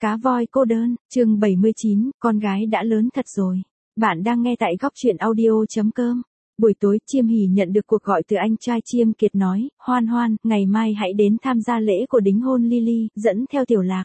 Cá voi cô đơn, chương 79, con gái đã lớn thật rồi. Bạn đang nghe tại góc truyện audio.com. Buổi tối, Chiêm Hỉ nhận được cuộc gọi từ anh trai Chiêm Kiệt nói, Hoan Hoan, ngày mai hãy đến tham gia lễ của đính hôn Lily, dẫn theo Tiểu Lạc.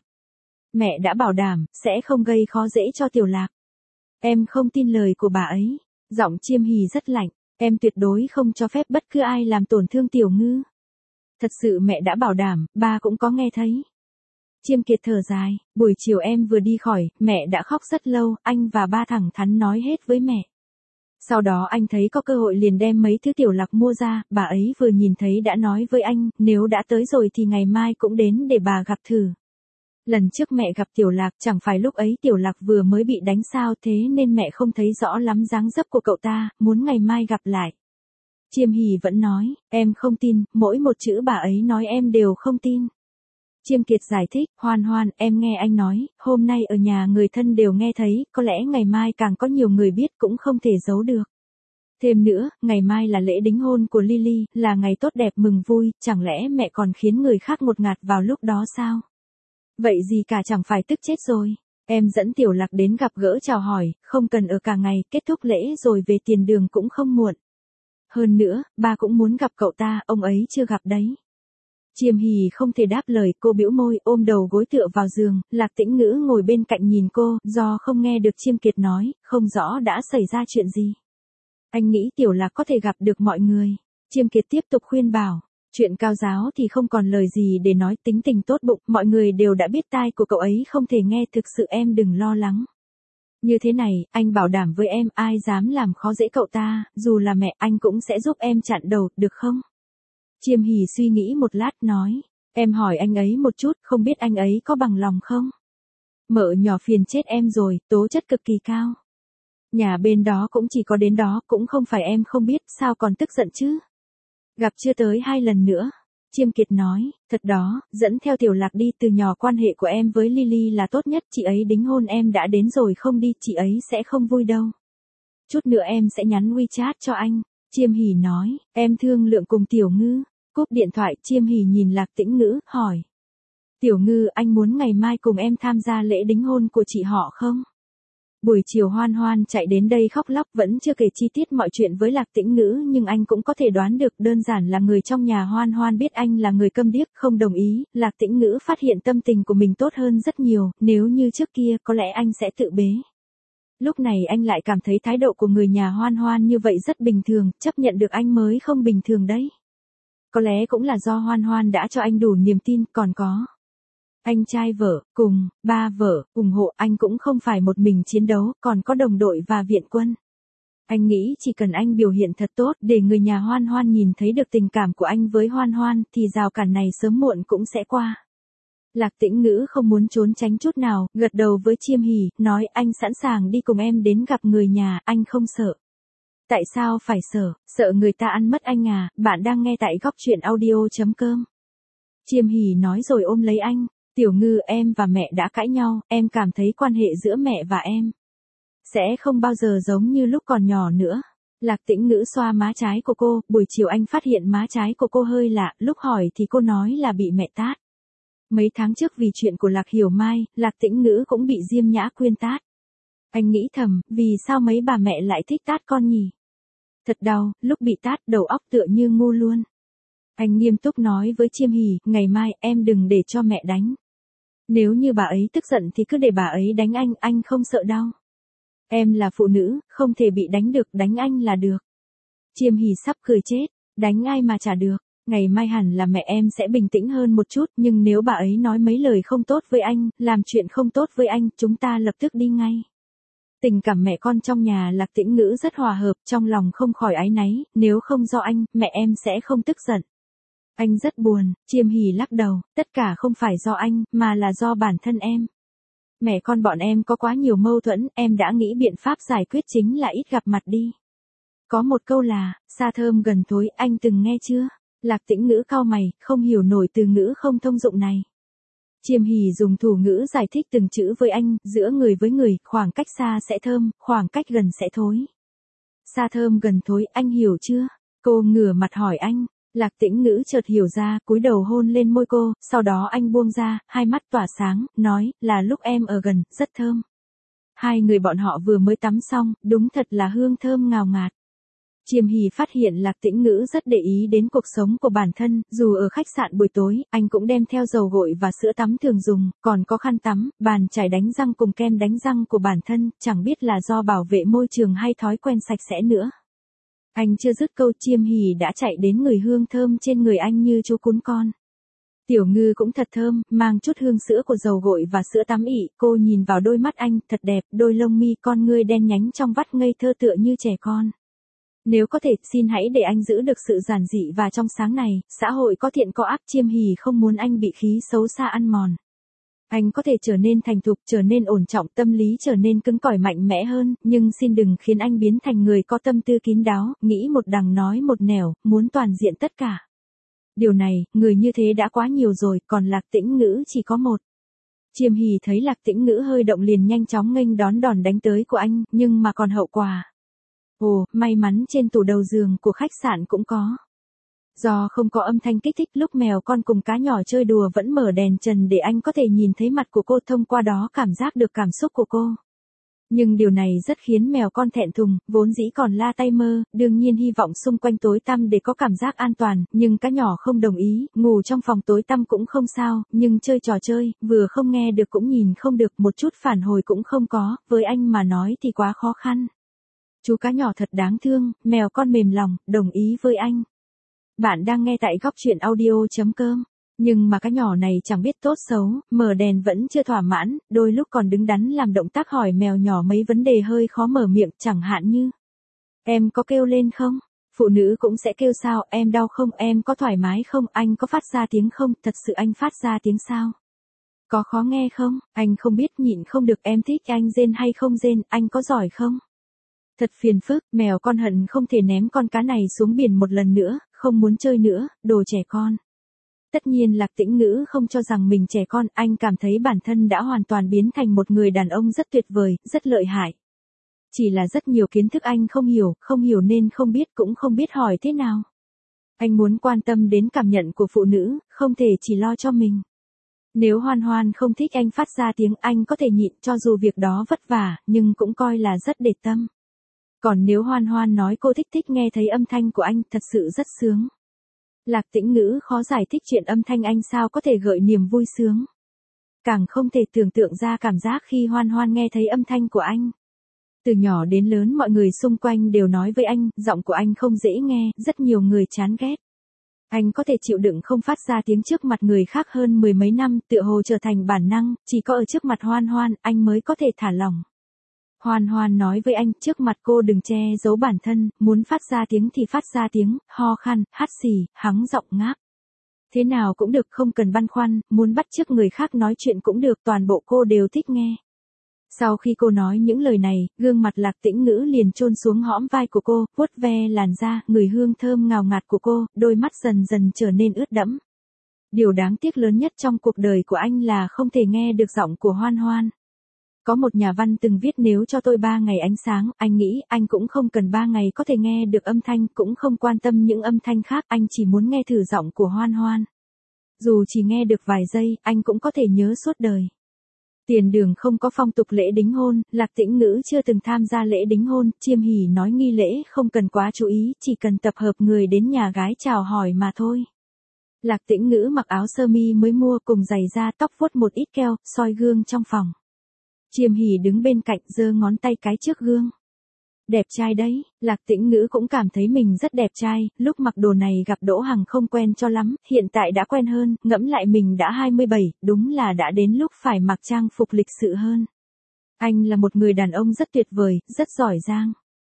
Mẹ đã bảo đảm, sẽ không gây khó dễ cho Tiểu Lạc. Em không tin lời của bà ấy. Giọng Chiêm Hỉ rất lạnh, em tuyệt đối không cho phép bất cứ ai làm tổn thương Tiểu Ngư. Thật sự mẹ đã bảo đảm, ba cũng có nghe thấy. Chiêm Kiệt thở dài, buổi chiều em vừa đi khỏi, mẹ đã khóc rất lâu, anh và ba thẳng thắn nói hết với mẹ. Sau đó anh thấy có cơ hội liền đem mấy thứ Tiểu Lạc mua ra, bà ấy vừa nhìn thấy đã nói với anh, nếu đã tới rồi thì ngày mai cũng đến để bà gặp thử. Lần trước mẹ gặp Tiểu Lạc chẳng phải lúc ấy Tiểu Lạc vừa mới bị đánh sao thế nên mẹ không thấy rõ lắm dáng dấp của cậu ta, muốn ngày mai gặp lại. Chiêm Hỉ vẫn nói, em không tin, mỗi một chữ bà ấy nói em đều không tin. Chiêm Kiệt giải thích, Hoan Hoan, em nghe anh nói, hôm nay ở nhà người thân đều nghe thấy, có lẽ ngày mai càng có nhiều người biết cũng không thể giấu được. Thêm nữa, ngày mai là lễ đính hôn của Lily, là ngày tốt đẹp mừng vui, chẳng lẽ mẹ còn khiến người khác ngột ngạt vào lúc đó sao? Vậy gì cả chẳng phải tức chết rồi. Em dẫn Tiểu Lạc đến gặp gỡ chào hỏi, không cần ở cả ngày, kết thúc lễ rồi về tiền đường cũng không muộn. Hơn nữa, ba cũng muốn gặp cậu ta, ông ấy chưa gặp đấy. Chiêm Hỉ không thể đáp lời, cô bĩu môi, ôm đầu gối tựa vào giường, Lạc Tĩnh Ngữ ngồi bên cạnh nhìn cô, do không nghe được Chiêm Kiệt nói, không rõ đã xảy ra chuyện gì. Anh nghĩ Tiểu Lạc có thể gặp được mọi người. Chiêm Kiệt tiếp tục khuyên bảo, chuyện cao giáo thì không còn lời gì để nói, tính tình tốt bụng, mọi người đều đã biết tai của cậu ấy không thể nghe, thực sự em đừng lo lắng. Như thế này, anh bảo đảm với em, ai dám làm khó dễ cậu ta, dù là mẹ anh cũng sẽ giúp em chặn đầu, được không? Chiêm Hỉ suy nghĩ một lát nói, em hỏi anh ấy một chút, không biết anh ấy có bằng lòng không? Mợ nhỏ phiền chết em rồi, tố chất cực kỳ cao. Nhà bên đó cũng chỉ có đến đó, cũng không phải em không biết, sao còn tức giận chứ? Gặp chưa tới 2 lần nữa. Chiêm Kiệt nói, thật đó, dẫn theo Tiểu Lạc đi, từ nhỏ quan hệ của em với Lily là tốt nhất, chị ấy đính hôn em đã đến rồi không đi, chị ấy sẽ không vui đâu. Chút nữa em sẽ nhắn WeChat cho anh. Chiêm Hỉ nói, em thương lượng cùng Tiểu Ngư. Cúp điện thoại, Chiêm Hỉ nhìn Lạc Tĩnh Ngữ, hỏi. Tiểu Ngư, anh muốn ngày mai cùng em tham gia lễ đính hôn của chị họ không? Buổi chiều Hoan Hoan chạy đến đây khóc lóc, vẫn chưa kể chi tiết mọi chuyện với Lạc Tĩnh Ngữ, nhưng anh cũng có thể đoán được, đơn giản là người trong nhà Hoan Hoan biết anh là người câm điếc, không đồng ý. Lạc Tĩnh Ngữ phát hiện tâm tình của mình tốt hơn rất nhiều, nếu như trước kia có lẽ anh sẽ tự bế. Lúc này anh lại cảm thấy thái độ của người nhà Hoan Hoan như vậy rất bình thường, chấp nhận được anh mới không bình thường đấy. Có lẽ cũng là do Hoan Hoan đã cho anh đủ niềm tin, còn có anh trai vợ, cùng, ba vợ, ủng hộ, anh cũng không phải một mình chiến đấu, còn có đồng đội và viện quân. Anh nghĩ chỉ cần anh biểu hiện thật tốt để người nhà Hoan Hoan nhìn thấy được tình cảm của anh với Hoan Hoan thì rào cản này sớm muộn cũng sẽ qua. Lạc Tĩnh Ngữ không muốn trốn tránh chút nào, gật đầu với Chiêm Hỉ, nói anh sẵn sàng đi cùng em đến gặp người nhà, anh không sợ. Tại sao phải sợ người ta ăn mất anh à, bạn đang nghe tại góc truyện audio.com. Chiêm Hỉ nói rồi ôm lấy anh, Tiểu Ngư, em và mẹ đã cãi nhau, em cảm thấy quan hệ giữa mẹ và em sẽ không bao giờ giống như lúc còn nhỏ nữa. Lạc Tĩnh Ngữ xoa má trái của cô, buổi chiều anh phát hiện má trái của cô hơi lạ, lúc hỏi thì cô nói là bị mẹ tát. Mấy tháng trước vì chuyện của Lạc Hiểu Mai, Lạc Tĩnh Ngữ cũng bị Diêm Nhã Quyên tát. Anh nghĩ thầm, vì sao mấy bà mẹ lại thích tát con nhỉ? Thật đau, lúc bị tát đầu óc tựa như ngu luôn. Anh nghiêm túc nói với Chiêm Hỉ, ngày mai em đừng để cho mẹ đánh. Nếu như bà ấy tức giận thì cứ để bà ấy đánh anh không sợ đau. Em là phụ nữ, không thể bị đánh được, đánh anh là được. Chiêm Hỉ sắp cười chết, đánh ai mà chả được. Ngày mai hẳn là mẹ em sẽ bình tĩnh hơn một chút, nhưng nếu bà ấy nói mấy lời không tốt với anh, làm chuyện không tốt với anh, chúng ta lập tức đi ngay. Tình cảm mẹ con trong nhà Lạc Tĩnh Ngữ rất hòa hợp, trong lòng không khỏi áy náy, nếu không do anh, mẹ em sẽ không tức giận. Anh rất buồn, Chiêm Hỉ lắc đầu, tất cả không phải do anh, mà là do bản thân em. Mẹ con bọn em có quá nhiều mâu thuẫn, em đã nghĩ biện pháp giải quyết chính là ít gặp mặt đi. Có một câu là, xa thơm gần thối, anh từng nghe chưa? Lạc Tĩnh Ngữ cau mày, không hiểu nổi từ ngữ không thông dụng này. Chiêm Hỉ dùng thủ ngữ giải thích từng chữ với anh, giữa người với người, khoảng cách xa sẽ thơm, khoảng cách gần sẽ thối. Xa thơm gần thối, anh hiểu chưa? Cô ngửa mặt hỏi anh. Lạc Tĩnh Ngữ chợt hiểu ra, cúi đầu hôn lên môi cô, sau đó anh buông ra, hai mắt tỏa sáng, nói, là lúc em ở gần, rất thơm. Hai người bọn họ vừa mới tắm xong, đúng thật là hương thơm ngào ngạt. Chiêm Hỷ phát hiện Lạc Tĩnh Ngữ rất để ý đến cuộc sống của bản thân, dù ở khách sạn buổi tối, anh cũng đem theo dầu gội và sữa tắm thường dùng, còn có khăn tắm, bàn chải đánh răng cùng kem đánh răng của bản thân, chẳng biết là do bảo vệ môi trường hay thói quen sạch sẽ nữa. Anh chưa dứt câu Chiêm Hỷ đã chạy đến ngửi hương thơm trên người anh như chú cún con. Tiểu Ngư cũng thật thơm, mang chút hương sữa của dầu gội và sữa tắm ị, cô nhìn vào đôi mắt anh, thật đẹp, đôi lông mi con ngươi đen nhánh trong vắt ngây thơ tựa như trẻ con. Nếu có thể, xin hãy để anh giữ được sự giản dị và trong sáng này, xã hội có thiện có ác. Chiêm Hỷ không muốn anh bị khí xấu xa ăn mòn. Anh có thể trở nên thành thục, trở nên ổn trọng, tâm lý trở nên cứng cỏi mạnh mẽ hơn, nhưng xin đừng khiến anh biến thành người có tâm tư kín đáo, nghĩ một đằng nói một nẻo, muốn toàn diện tất cả. Điều này, người như thế đã quá nhiều rồi, còn Lạc Tĩnh Ngữ chỉ có một. Chiêm Hỷ thấy Lạc Tĩnh Ngữ hơi động liền nhanh chóng nghênh đón đòn đánh tới của anh, nhưng mà còn hậu quả. Ồ, may mắn trên tủ đầu giường của khách sạn cũng có. Do không có âm thanh kích thích, lúc mèo con cùng cá nhỏ chơi đùa vẫn mở đèn trần để anh có thể nhìn thấy mặt của cô, thông qua đó cảm giác được cảm xúc của cô. Nhưng điều này rất khiến mèo con thẹn thùng, vốn dĩ còn la tay mơ, đương nhiên hy vọng xung quanh tối tăm để có cảm giác an toàn, nhưng cá nhỏ không đồng ý, ngủ trong phòng tối tăm cũng không sao, nhưng chơi trò chơi, vừa không nghe được cũng nhìn không được, một chút phản hồi cũng không có, với anh mà nói thì quá khó khăn. Chú cá nhỏ thật đáng thương, mèo con mềm lòng, đồng ý với anh. Bạn đang nghe tại góc truyện audio.com. Nhưng mà cá nhỏ này chẳng biết tốt xấu, mở đèn vẫn chưa thỏa mãn, đôi lúc còn đứng đắn làm động tác hỏi mèo nhỏ mấy vấn đề hơi khó mở miệng, chẳng hạn như: em có kêu lên không? Phụ nữ cũng sẽ kêu sao, em đau không, em có thoải mái không, anh có phát ra tiếng không, thật sự anh phát ra tiếng sao? Có khó nghe không, anh không biết nhịn không được, em thích anh rên hay không rên, anh có giỏi không? Thật phiền phức, mèo con hận không thể ném con cá này xuống biển một lần nữa, không muốn chơi nữa, đồ trẻ con. Tất nhiên Lạc Tĩnh Ngữ không cho rằng mình trẻ con, anh cảm thấy bản thân đã hoàn toàn biến thành một người đàn ông rất tuyệt vời, rất lợi hại. Chỉ là rất nhiều kiến thức anh không hiểu nên không biết cũng không biết hỏi thế nào. Anh muốn quan tâm đến cảm nhận của phụ nữ, không thể chỉ lo cho mình. Nếu Hoan Hoan không thích anh phát ra tiếng, anh có thể nhịn, cho dù việc đó vất vả, nhưng cũng coi là rất để tâm. Còn nếu Hoan Hoan nói cô thích nghe thấy âm thanh của anh, thật sự rất sướng. Lạc Tĩnh Ngữ khó giải thích chuyện âm thanh anh sao có thể gợi niềm vui sướng. Càng không thể tưởng tượng ra cảm giác khi Hoan Hoan nghe thấy âm thanh của anh. Từ nhỏ đến lớn mọi người xung quanh đều nói với anh, giọng của anh không dễ nghe, rất nhiều người chán ghét. Anh có thể chịu đựng không phát ra tiếng trước mặt người khác hơn mười mấy năm, tựa hồ trở thành bản năng, chỉ có ở trước mặt Hoan Hoan, anh mới có thể thả lỏng. Hoan Hoan nói với anh, trước mặt cô đừng che giấu bản thân, muốn phát ra tiếng thì phát ra tiếng, ho khan, hắt xì, hắng giọng ngáp. Thế nào cũng được, không cần băn khoăn, muốn bắt chước người khác nói chuyện cũng được, toàn bộ cô đều thích nghe. Sau khi cô nói những lời này, gương mặt Lạc Tĩnh Ngữ liền chôn xuống hõm vai của cô, vuốt ve làn da, ngửi hương thơm ngào ngạt của cô, đôi mắt dần dần trở nên ướt đẫm. Điều đáng tiếc lớn nhất trong cuộc đời của anh là không thể nghe được giọng của Hoan Hoan. Có một nhà văn từng viết, nếu cho tôi 3 ngày ánh sáng, anh nghĩ anh cũng không cần 3 ngày có thể nghe được âm thanh, cũng không quan tâm những âm thanh khác, anh chỉ muốn nghe thử giọng của Hoan Hoan. Dù chỉ nghe được vài giây, anh cũng có thể nhớ suốt đời. Tiền Đường không có phong tục lễ đính hôn, Lạc Tĩnh Ngữ chưa từng tham gia lễ đính hôn, Chiêm Hỷ nói nghi lễ không cần quá chú ý, chỉ cần tập hợp người đến nhà gái chào hỏi mà thôi. Lạc Tĩnh Ngữ mặc áo sơ mi mới mua cùng giày da, tóc vuốt một ít keo, soi gương trong phòng. Chiêm Hỷ đứng bên cạnh giơ ngón tay cái trước gương. Đẹp trai đấy, Lạc Tĩnh Ngữ cũng cảm thấy mình rất đẹp trai, lúc mặc đồ này gặp Đỗ Hằng không quen cho lắm, hiện tại đã quen hơn, ngẫm lại mình đã 27, đúng là đã đến lúc phải mặc trang phục lịch sự hơn. Anh là một người đàn ông rất tuyệt vời, rất giỏi giang.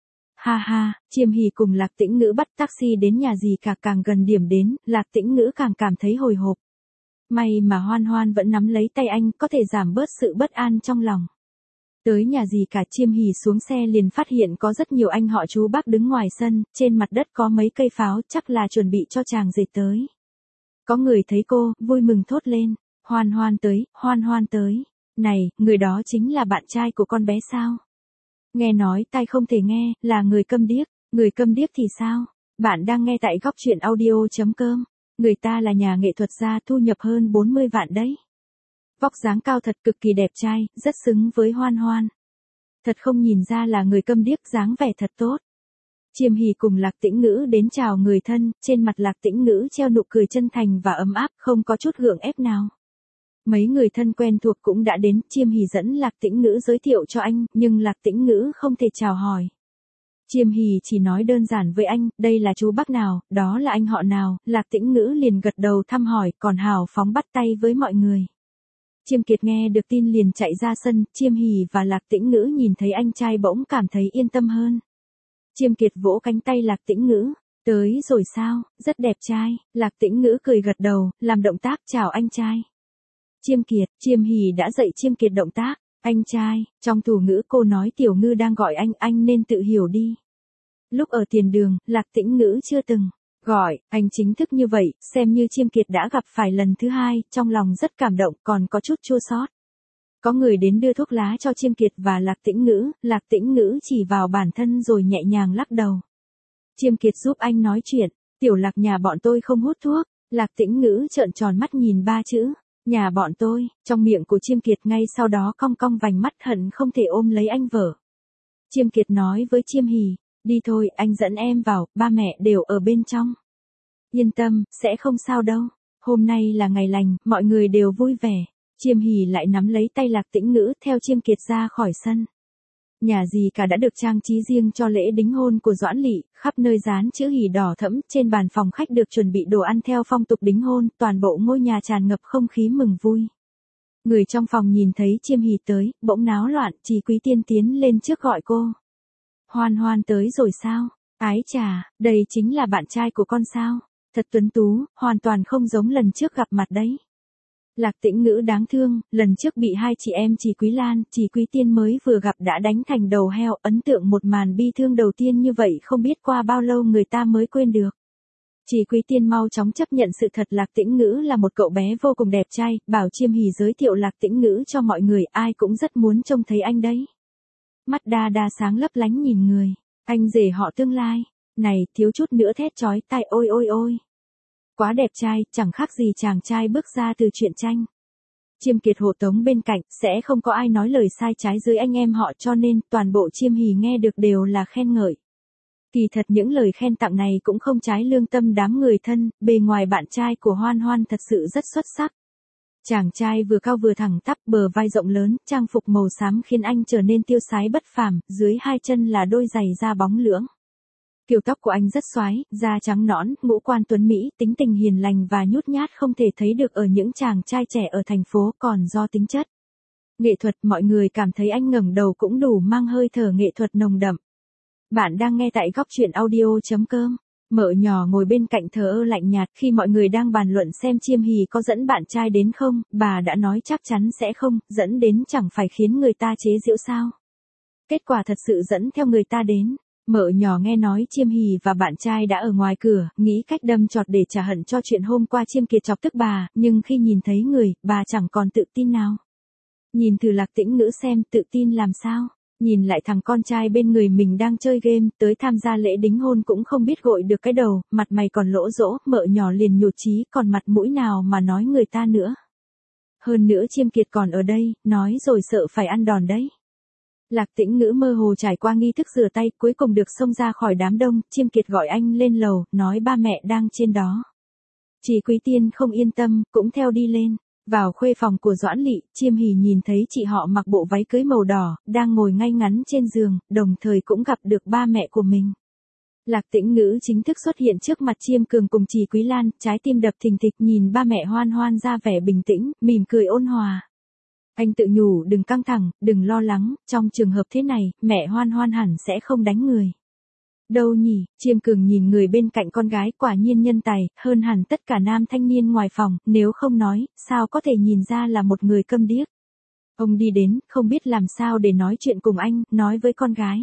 Ha ha, Chiêm Hỷ cùng Lạc Tĩnh Ngữ bắt taxi đến nhà dì cả, càng gần điểm đến, Lạc Tĩnh Ngữ càng cảm thấy hồi hộp. May mà Hoan Hoan vẫn nắm lấy tay anh, có thể giảm bớt sự bất an trong lòng. Tới nhà dì cả, Chiêm Hỷ xuống xe liền phát hiện có rất nhiều anh họ chú bác đứng ngoài sân, trên mặt đất có mấy cây pháo, chắc là chuẩn bị cho chàng rể tới. Có người thấy cô, vui mừng thốt lên, Hoan Hoan tới, Hoan Hoan tới. Này, người đó chính là bạn trai của con bé sao? Nghe nói tai không thể nghe, là người câm điếc thì sao? Bạn đang nghe tại góc chuyện audio.com. Người ta là nhà nghệ thuật gia thu nhập hơn 40 vạn đấy. Vóc dáng cao thật, cực kỳ đẹp trai, rất xứng với Hoan Hoan. Thật không nhìn ra là người câm điếc, dáng vẻ thật tốt. Chiêm Hỷ cùng Lạc Tĩnh Ngữ đến chào người thân, trên mặt Lạc Tĩnh Ngữ treo nụ cười chân thành và ấm áp, không có chút gượng ép nào. Mấy người thân quen thuộc cũng đã đến, Chiêm Hỷ dẫn Lạc Tĩnh Ngữ giới thiệu cho anh, nhưng Lạc Tĩnh Ngữ không thể chào hỏi. Chiêm Hỷ chỉ nói đơn giản với anh, đây là chú bác nào, đó là anh họ nào, Lạc Tĩnh Ngữ liền gật đầu thăm hỏi, còn hào phóng bắt tay với mọi người. Chiêm Kiệt nghe được tin liền chạy ra sân, Chiêm Hỷ và Lạc Tĩnh Ngữ nhìn thấy anh trai bỗng cảm thấy yên tâm hơn. Chiêm Kiệt vỗ cánh tay Lạc Tĩnh Ngữ, tới rồi sao, rất đẹp trai, Lạc Tĩnh Ngữ cười gật đầu, làm động tác chào anh trai. Chiêm Kiệt, Chiêm Hỷ đã dạy Chiêm Kiệt động tác, anh trai, trong thủ ngữ cô nói Tiểu Ngư đang gọi anh nên tự hiểu đi. Lúc ở tiền đường, Lạc Tĩnh Ngữ chưa từng gọi anh chính thức như vậy, xem như Chiêm Kiệt đã gặp phải lần thứ hai, trong lòng rất cảm động, còn có chút chua xót. Có người đến đưa thuốc lá cho Chiêm Kiệt và Lạc Tĩnh Ngữ chỉ vào bản thân rồi nhẹ nhàng lắc đầu. Chiêm Kiệt giúp anh nói chuyện, Tiểu Lạc nhà bọn tôi không hút thuốc, Lạc Tĩnh Ngữ trợn tròn mắt nhìn ba chữ, nhà bọn tôi, trong miệng của Chiêm Kiệt ngay sau đó cong cong vành mắt hận không thể ôm lấy anh vợ. Chiêm Kiệt nói với Chiêm Hỷ, đi thôi, anh dẫn em vào, ba mẹ đều ở bên trong. Yên tâm, sẽ không sao đâu, hôm nay là ngày lành, mọi người đều vui vẻ. Chiêm Hỷ lại nắm lấy tay Lạc Tĩnh Ngữ theo Chiêm Kiệt ra khỏi sân. Nhà gì cả đã được trang trí riêng cho lễ đính hôn của Doãn Lỵ, khắp nơi dán chữ Hỷ đỏ thẫm, trên bàn phòng khách được chuẩn bị đồ ăn theo phong tục đính hôn, toàn bộ ngôi nhà tràn ngập không khí mừng vui. Người trong phòng nhìn thấy Chiêm Hỷ tới, bỗng náo loạn, Chỉ Quý Tiên tiến lên trước gọi cô. Hoan Hoan tới rồi sao? Ái chà, đây chính là bạn trai của con sao? Thật tuấn tú, hoàn toàn không giống lần trước gặp mặt đấy. Lạc Tĩnh Ngữ đáng thương, lần trước bị hai chị em Chỉ Quý Lan, Chỉ Quý Tiên mới vừa gặp đã đánh thành đầu heo, ấn tượng một màn bi thương đầu tiên như vậy không biết qua bao lâu người ta mới quên được. Chỉ Quý Tiên mau chóng chấp nhận sự thật Lạc Tĩnh Ngữ là một cậu bé vô cùng đẹp trai, bảo Chiêm Hỷ giới thiệu Lạc Tĩnh Ngữ cho mọi người, ai cũng rất muốn trông thấy anh đấy. Mắt đa đa sáng lấp lánh nhìn người, anh rể họ tương lai, này, thiếu chút nữa thét chói tai ôi ôi ôi. Quá đẹp trai, chẳng khác gì chàng trai bước ra từ truyện tranh. Chiêm Kiệt hộ tống bên cạnh, sẽ không có ai nói lời sai trái dưới anh em họ cho nên toàn bộ Chiêm Hỷ nghe được đều là khen ngợi. Kỳ thật những lời khen tặng này cũng không trái lương tâm đám người thân, bề ngoài bạn trai của Hoan Hoan thật sự rất xuất sắc. Chàng trai vừa cao vừa thẳng tắp, bờ vai rộng lớn, trang phục màu xám khiến anh trở nên tiêu sái bất phàm, dưới hai chân là đôi giày da bóng lưỡng. Kiểu tóc của anh rất xoái, da trắng nõn, ngũ quan tuấn mỹ, tính tình hiền lành và nhút nhát không thể thấy được ở những chàng trai trẻ ở thành phố, còn do tính chất nghệ thuật mọi người cảm thấy anh ngẩng đầu cũng đủ mang hơi thở nghệ thuật nồng đậm. Bạn đang nghe tại góc chuyện audio.com. Mợ nhỏ ngồi bên cạnh thờ ơ lạnh nhạt khi mọi người đang bàn luận xem Chiêm Hỷ có dẫn bạn trai đến không, bà đã nói chắc chắn sẽ không, dẫn đến chẳng phải khiến người ta chế giễu sao. Kết quả thật sự dẫn theo người ta đến. Mợ nhỏ nghe nói Chiêm Hỷ và bạn trai đã ở ngoài cửa, nghĩ cách đâm chọt để trả hận cho chuyện hôm qua Chiêm Kiệt chọc tức bà, nhưng khi nhìn thấy người, bà chẳng còn tự tin nào. Nhìn từ Lạc Tĩnh Ngữ xem, tự tin làm sao? Nhìn lại thằng con trai bên người mình đang chơi game, tới tham gia lễ đính hôn cũng không biết gội được cái đầu, mặt mày còn lỗ rỗ, mợ nhỏ liền nhụt chí, còn mặt mũi nào mà nói người ta nữa. Hơn nữa Chiêm Kiệt còn ở đây, nói rồi sợ phải ăn đòn đấy. Lạc Tĩnh Ngữ mơ hồ trải qua nghi thức rửa tay, cuối cùng được xông ra khỏi đám đông, Chiêm Kiệt gọi anh lên lầu, nói ba mẹ đang trên đó. Chỉ Quý Tiên không yên tâm, cũng theo đi lên. Vào khuê phòng của Doãn Lỵ, Chiêm Hỷ nhìn thấy chị họ mặc bộ váy cưới màu đỏ, đang ngồi ngay ngắn trên giường, đồng thời cũng gặp được ba mẹ của mình. Lạc Tĩnh Ngữ chính thức xuất hiện trước mặt Chiêm Cường cùng Chỉ Quý Lan, trái tim đập thình thịch nhìn ba mẹ Hoan Hoan ra vẻ bình tĩnh, mỉm cười ôn hòa. Anh tự nhủ đừng căng thẳng, đừng lo lắng, trong trường hợp thế này, mẹ Hoan Hoan hẳn sẽ không đánh người. Đâu nhỉ, Chiêm Cường nhìn người bên cạnh con gái quả nhiên nhân tài, hơn hẳn tất cả nam thanh niên ngoài phòng, nếu không nói, sao có thể nhìn ra là một người câm điếc. Ông đi đến, không biết làm sao để nói chuyện cùng anh, nói với con gái.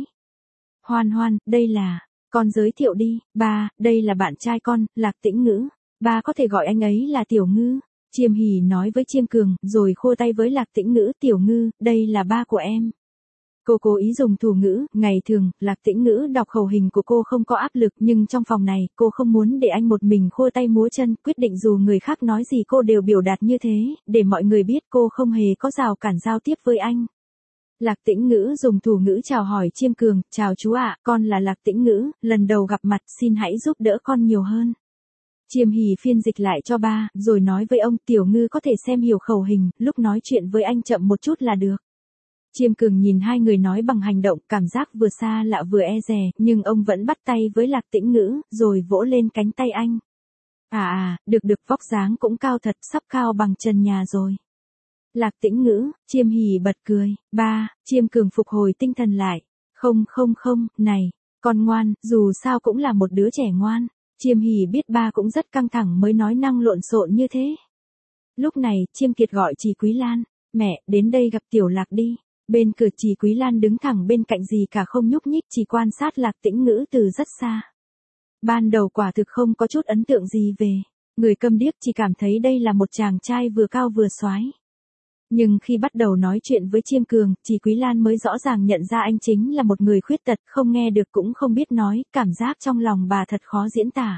Hoan Hoan, đây là, con giới thiệu đi, ba, đây là bạn trai con, Lạc Tĩnh Ngữ, ba có thể gọi anh ấy là Tiểu Ngư. Chiêm Hỷ nói với Chiêm Cường, rồi khua tay với Lạc Tĩnh Ngữ, Tiểu Ngư, đây là ba của em. Cô cố ý dùng thủ ngữ, ngày thường, Lạc Tĩnh Ngữ đọc khẩu hình của cô không có áp lực nhưng trong phòng này, cô không muốn để anh một mình khua tay múa chân, quyết định dù người khác nói gì cô đều biểu đạt như thế, để mọi người biết cô không hề có rào cản giao tiếp với anh. Lạc Tĩnh Ngữ dùng thủ ngữ chào hỏi Chiêm Cường, chào chú ạ, con là Lạc Tĩnh Ngữ, lần đầu gặp mặt xin hãy giúp đỡ con nhiều hơn. Chiêm Hỉ phiên dịch lại cho ba, rồi nói với ông Tiểu Ngư có thể xem hiểu khẩu hình, lúc nói chuyện với anh chậm một chút là được. Chiêm Cường nhìn hai người nói bằng hành động, cảm giác vừa xa lạ vừa e dè, nhưng ông vẫn bắt tay với Lạc Tĩnh Ngữ, rồi vỗ lên cánh tay anh. Được vóc dáng cũng cao thật, sắp cao bằng trần nhà rồi. Lạc Tĩnh Ngữ, Chiêm Hỉ bật cười, ba, Chiêm Cường phục hồi tinh thần lại. Không, này, con ngoan, dù sao cũng là một đứa trẻ ngoan. Chiêm Hỉ biết ba cũng rất căng thẳng mới nói năng lộn xộn như thế. Lúc này, Chiêm Kiệt gọi Trì Quý Lan, mẹ, đến đây gặp Tiểu Lạc đi. Bên cửa Trì Quý Lan đứng thẳng bên cạnh gì cả không nhúc nhích, chỉ quan sát Lạc Tĩnh Ngữ từ rất xa. Ban đầu quả thực không có chút ấn tượng gì về người câm điếc, chỉ cảm thấy đây là một chàng trai vừa cao vừa soái. Nhưng khi bắt đầu nói chuyện với Chiêm Cường, Trì Quý Lan mới rõ ràng nhận ra anh chính là một người khuyết tật, không nghe được cũng không biết nói, cảm giác trong lòng bà thật khó diễn tả.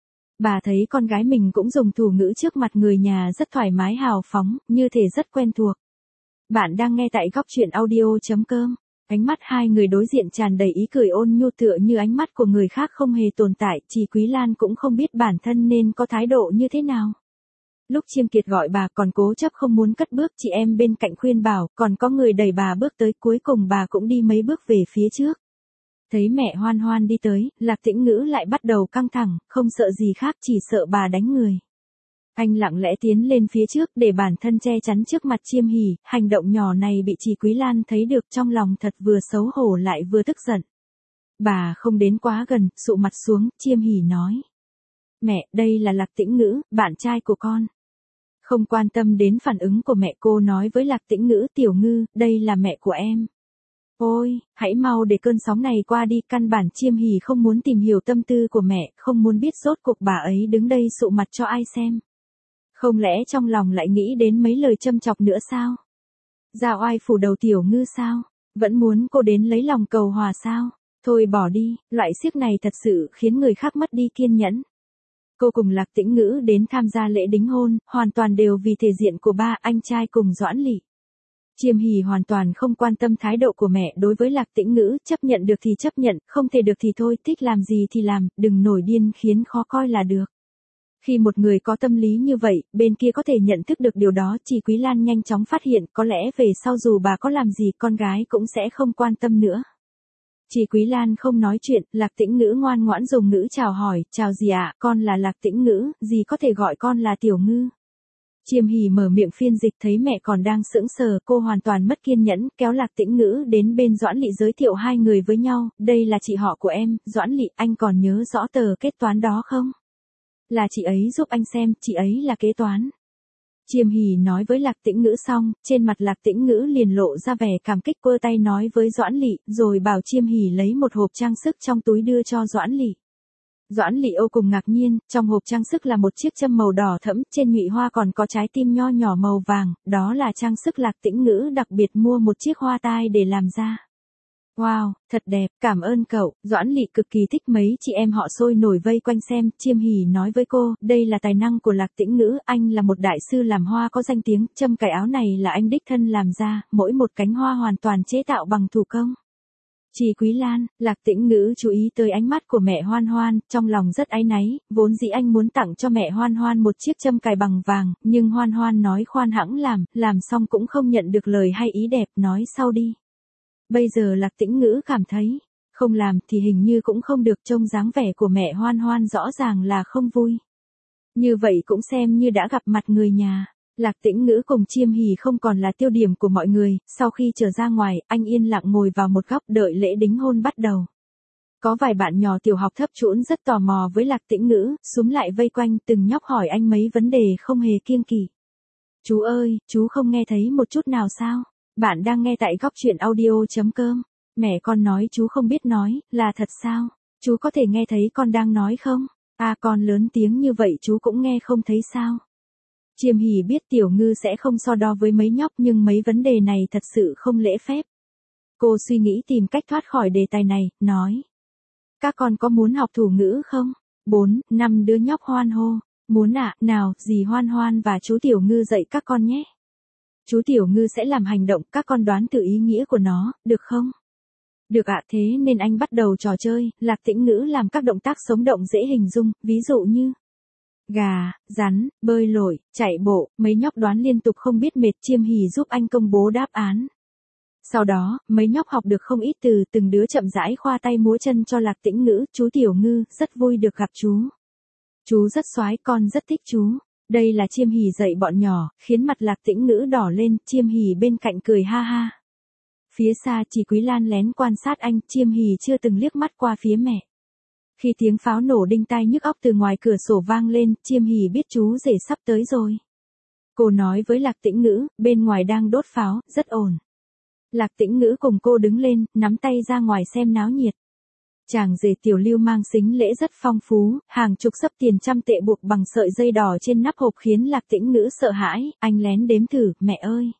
Bà thấy con gái mình cũng dùng thủ ngữ trước mặt người nhà rất thoải mái hào phóng, như thể rất quen thuộc. Bạn đang nghe tại góc truyện audio.com. Ánh mắt hai người đối diện tràn đầy ý cười ôn nhu tựa như ánh mắt của người khác không hề tồn tại, Trì Quý Lan cũng không biết bản thân nên có thái độ như thế nào. Lúc Chiêm Kiệt gọi bà còn cố chấp không muốn cất bước, chị em bên cạnh khuyên bảo, còn có người đẩy bà bước tới, cuối cùng bà cũng đi mấy bước về phía trước. Thấy mẹ Hoan Hoan đi tới, Lạc Tĩnh Ngữ lại bắt đầu căng thẳng, không sợ gì khác chỉ sợ bà đánh người. Anh lặng lẽ tiến lên phía trước để bản thân che chắn trước mặt Chiêm Hỉ, hành động nhỏ này bị Trì Quý Lan thấy được trong lòng thật vừa xấu hổ lại vừa tức giận. Bà không đến quá gần, sụ mặt xuống, Chiêm Hỉ nói. Mẹ, đây là Lạc Tĩnh Ngữ, bạn trai của con. Không quan tâm đến phản ứng của mẹ, cô nói với Lạc Tĩnh Ngữ, Tiểu Ngư, đây là mẹ của em. Ôi, hãy mau để cơn sóng này qua đi, căn bản Chiêm Hỉ không muốn tìm hiểu tâm tư của mẹ, không muốn biết rốt cuộc bà ấy đứng đây sụ mặt cho ai xem. Không lẽ trong lòng lại nghĩ đến mấy lời châm chọc nữa sao? Ra oai phủ đầu Tiểu Ngư sao? Vẫn muốn cô đến lấy lòng cầu hòa sao? Thôi bỏ đi, loại xiếc này thật sự khiến người khác mất đi kiên nhẫn. Cô cùng Lạc Tĩnh Ngữ đến tham gia lễ đính hôn, hoàn toàn đều vì thể diện của ba anh trai cùng Doãn Lỵ. Chiêm Hỉ hoàn toàn không quan tâm thái độ của mẹ đối với Lạc Tĩnh Ngữ, chấp nhận được thì chấp nhận, không thể được thì thôi, thích làm gì thì làm, đừng nổi điên khiến khó coi là được. Khi một người có tâm lý như vậy, bên kia có thể nhận thức được điều đó, Trì Quý Lan nhanh chóng phát hiện, có lẽ về sau dù bà có làm gì con gái cũng sẽ không quan tâm nữa. Trì Quý Lan không nói chuyện, Lạc Tĩnh Ngữ ngoan ngoãn dùng ngữ chào hỏi, chào dì ạ, con là Lạc Tĩnh Ngữ, dì có thể gọi con là Tiểu Ngư. Chiêm Hỉ mở miệng phiên dịch, thấy mẹ còn đang sững sờ, cô hoàn toàn mất kiên nhẫn, kéo Lạc Tĩnh Ngữ đến bên Doãn Lỵ giới thiệu hai người với nhau, đây là chị họ của em, Doãn Lỵ, anh còn nhớ rõ tờ kết toán đó không? Là chị ấy giúp anh xem, chị ấy là kế toán. Chiêm Hỉ nói với Lạc Tĩnh Ngữ xong, trên mặt Lạc Tĩnh Ngữ liền lộ ra vẻ cảm kích, quơ tay nói với Doãn Lỵ, rồi bảo Chiêm Hỉ lấy một hộp trang sức trong túi đưa cho Doãn Lỵ. Doãn Lỵ vô cùng ngạc nhiên, trong hộp trang sức là một chiếc châm màu đỏ thẫm, trên nhụy hoa còn có trái tim nho nhỏ màu vàng, đó là trang sức Lạc Tĩnh Ngữ đặc biệt mua một chiếc hoa tai để làm ra. Wow, thật đẹp, cảm ơn cậu, Doãn Lỵ cực kỳ thích, mấy chị em họ sôi nổi vây quanh xem, Chiêm Hỉ nói với cô, đây là tài năng của Lạc Tĩnh Ngữ, anh là một đại sư làm hoa có danh tiếng, châm cài áo này là anh đích thân làm ra, mỗi một cánh hoa hoàn toàn chế tạo bằng thủ công. Trì Quý Lan, Lạc Tĩnh Ngữ chú ý tới ánh mắt của mẹ Hoan Hoan, trong lòng rất áy náy, vốn dĩ anh muốn tặng cho mẹ Hoan Hoan một chiếc châm cài bằng vàng, nhưng Hoan Hoan nói khoan hãng làm xong cũng không nhận được lời hay ý đẹp, nói sau đi. Bây giờ Lạc Tĩnh Ngữ cảm thấy, không làm thì hình như cũng không được, trông dáng vẻ của mẹ Hoan Hoan rõ ràng là không vui. Như vậy cũng xem như đã gặp mặt người nhà. Lạc Tĩnh Ngữ cùng Chiêm Hỉ không còn là tiêu điểm của mọi người, sau khi trở ra ngoài, anh yên lặng ngồi vào một góc đợi lễ đính hôn bắt đầu. Có vài bạn nhỏ tiểu học thấp trũn rất tò mò với Lạc Tĩnh Ngữ, xúm lại vây quanh từng nhóc hỏi anh mấy vấn đề không hề kiêng kỵ. Chú ơi, chú không nghe thấy một chút nào sao? Bạn đang nghe tại góc truyện audio.com. Mẹ con nói chú không biết nói, là thật sao? Chú có thể nghe thấy con đang nói không? À, con lớn tiếng như vậy chú cũng nghe không thấy sao? Chiêm Hỉ biết Tiểu Ngư sẽ không so đo với mấy nhóc, nhưng mấy vấn đề này thật sự không lễ phép. Cô suy nghĩ tìm cách thoát khỏi đề tài này, nói. Các con có muốn học thủ ngữ không? 4, 5 đứa nhóc hoan hô. Muốn ạ, nào, dì Hoan Hoan và chú Tiểu Ngư dạy các con nhé. Chú Tiểu Ngư sẽ làm hành động, các con đoán thử ý nghĩa của nó, được không? Được ạ, thế nên anh bắt đầu trò chơi, Lạc Tĩnh Ngữ làm các động tác sống động dễ hình dung, ví dụ như gà, rắn, bơi lội, chạy bộ, mấy nhóc đoán liên tục không biết mệt. Chiêm Hỉ giúp anh công bố đáp án. Sau đó, mấy nhóc học được không ít từ, từng đứa chậm rãi khoa tay múa chân cho Lạc Tĩnh Ngữ. Chú Tiểu Ngư, rất vui được gặp chú. Chú rất soái, con rất thích chú. Đây là Chiêm Hỉ dạy bọn nhỏ, khiến mặt Lạc Tĩnh Ngữ đỏ lên. Chiêm Hỉ bên cạnh cười ha ha. Phía xa Chỉ Quý Lan lén quan sát anh. Chiêm Hỉ chưa từng liếc mắt qua phía mẹ. Khi tiếng pháo nổ đinh tai nhức óc từ ngoài cửa sổ vang lên, Chiêm Hỉ biết chú rể sắp tới rồi. Cô nói với Lạc Tĩnh Ngữ, bên ngoài đang đốt pháo, rất ổn. Lạc Tĩnh Ngữ cùng cô đứng lên, nắm tay ra ngoài xem náo nhiệt. Chàng rể Tiểu Lưu mang sính lễ rất phong phú, hàng chục xấp tiền trăm tệ buộc bằng sợi dây đỏ trên nắp hộp khiến Lạc Tĩnh Ngữ sợ hãi. Anh lén đếm thử, mẹ ơi.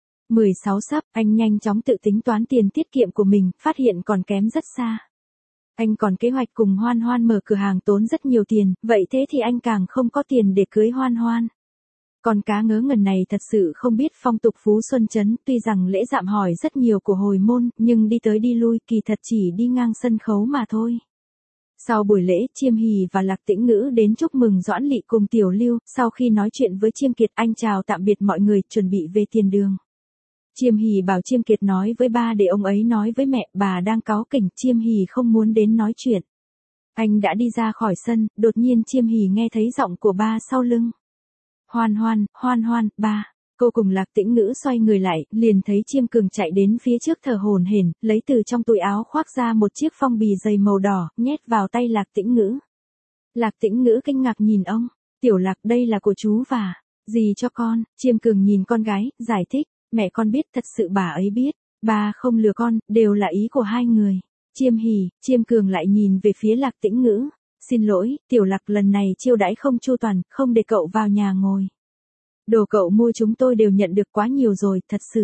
16 xấp, anh nhanh chóng tự tính toán tiền tiết kiệm của mình, phát hiện còn kém rất xa. Anh còn kế hoạch cùng Hoan Hoan mở cửa hàng tốn rất nhiều tiền, vậy thế thì anh càng không có tiền để cưới Hoan Hoan. Con cá ngớ ngẩn này thật sự không biết phong tục Phú Xuân Trấn, tuy rằng lễ dạm hỏi rất nhiều của hồi môn, nhưng đi tới đi lui kỳ thật chỉ đi ngang sân khấu mà thôi. Sau buổi lễ, Chiêm Hỉ và Lạc Tĩnh Ngữ đến chúc mừng Doãn Lị cùng Tiểu Lưu, sau khi nói chuyện với Chiêm Kiệt anh chào tạm biệt mọi người, chuẩn bị về tiền đường. Chiêm Hỉ bảo Chiêm Kiệt nói với ba để ông ấy nói với mẹ, bà đang cáu kỉnh. Chiêm Hỉ không muốn đến nói chuyện. Anh đã đi ra khỏi sân, đột nhiên Chiêm Hỉ nghe thấy giọng của ba sau lưng. Hoan Hoan, Hoan Hoan, ba. Cô cùng Lạc Tĩnh Ngữ xoay người lại, liền thấy Chiêm Cường chạy đến phía trước thở hổn hển, lấy từ trong túi áo khoác ra một chiếc phong bì dày màu đỏ, nhét vào tay Lạc Tĩnh Ngữ. Lạc Tĩnh Ngữ kinh ngạc nhìn ông. Tiểu Lạc, đây là của chú và dì cho con. Chiêm Cường nhìn con gái, giải thích. Mẹ con biết, thật sự bà ấy biết. Ba không lừa con, đều là ý của hai người. Chiêm Hỉ, Chiêm Cường lại nhìn về phía Lạc Tĩnh Ngữ. Xin lỗi, Tiểu Lạc, lần này chiêu đãi không chu toàn, không để cậu vào nhà ngồi. Đồ cậu mua chúng tôi đều nhận được quá nhiều rồi, thật sự.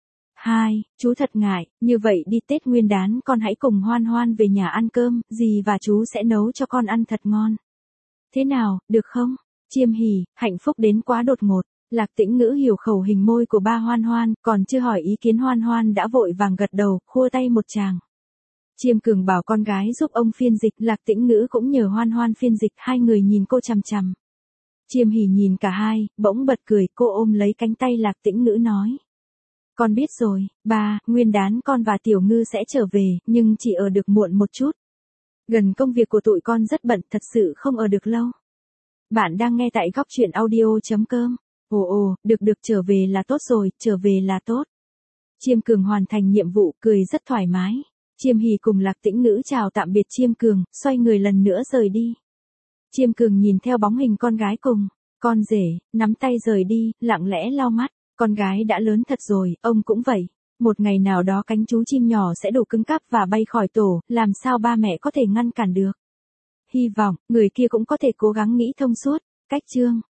Chú thật ngại, như vậy đi Tết Nguyên đán con hãy cùng Hoan Hoan về nhà ăn cơm, dì và chú sẽ nấu cho con ăn thật ngon. Thế nào, được không? Chiêm Hỉ, hạnh phúc đến quá đột ngột. Lạc Tĩnh Ngữ hiểu khẩu hình môi của ba Hoan Hoan, còn chưa hỏi ý kiến Hoan Hoan đã vội vàng gật đầu, khua tay một tràng. Chiêm Cường bảo con gái giúp ông phiên dịch, Lạc Tĩnh Ngữ cũng nhờ Hoan Hoan phiên dịch, hai người nhìn cô chằm chằm. Chiêm Hỉ nhìn cả hai, bỗng bật cười, cô ôm lấy cánh tay Lạc Tĩnh Ngữ nói. Con biết rồi, ba, Nguyên đán con và Tiểu Ngư sẽ trở về, nhưng chỉ ở được muộn một chút. Gần công việc của tụi con rất bận, thật sự không ở được lâu. Bạn đang nghe tại góc truyện audio.com. Ồ, được trở về là tốt rồi, trở về là tốt. Chiêm Cường hoàn thành nhiệm vụ, cười rất thoải mái. Chiêm Hỉ cùng Lạc Tĩnh Ngữ chào tạm biệt Chiêm Cường, xoay người lần nữa rời đi. Chiêm Cường nhìn theo bóng hình con gái cùng con rể, nắm tay rời đi, lặng lẽ lau mắt. Con gái đã lớn thật rồi, ông cũng vậy. Một ngày nào đó cánh chú chim nhỏ sẽ đủ cứng cáp và bay khỏi tổ, làm sao ba mẹ có thể ngăn cản được. Hy vọng, người kia cũng có thể cố gắng nghĩ thông suốt. Cách chương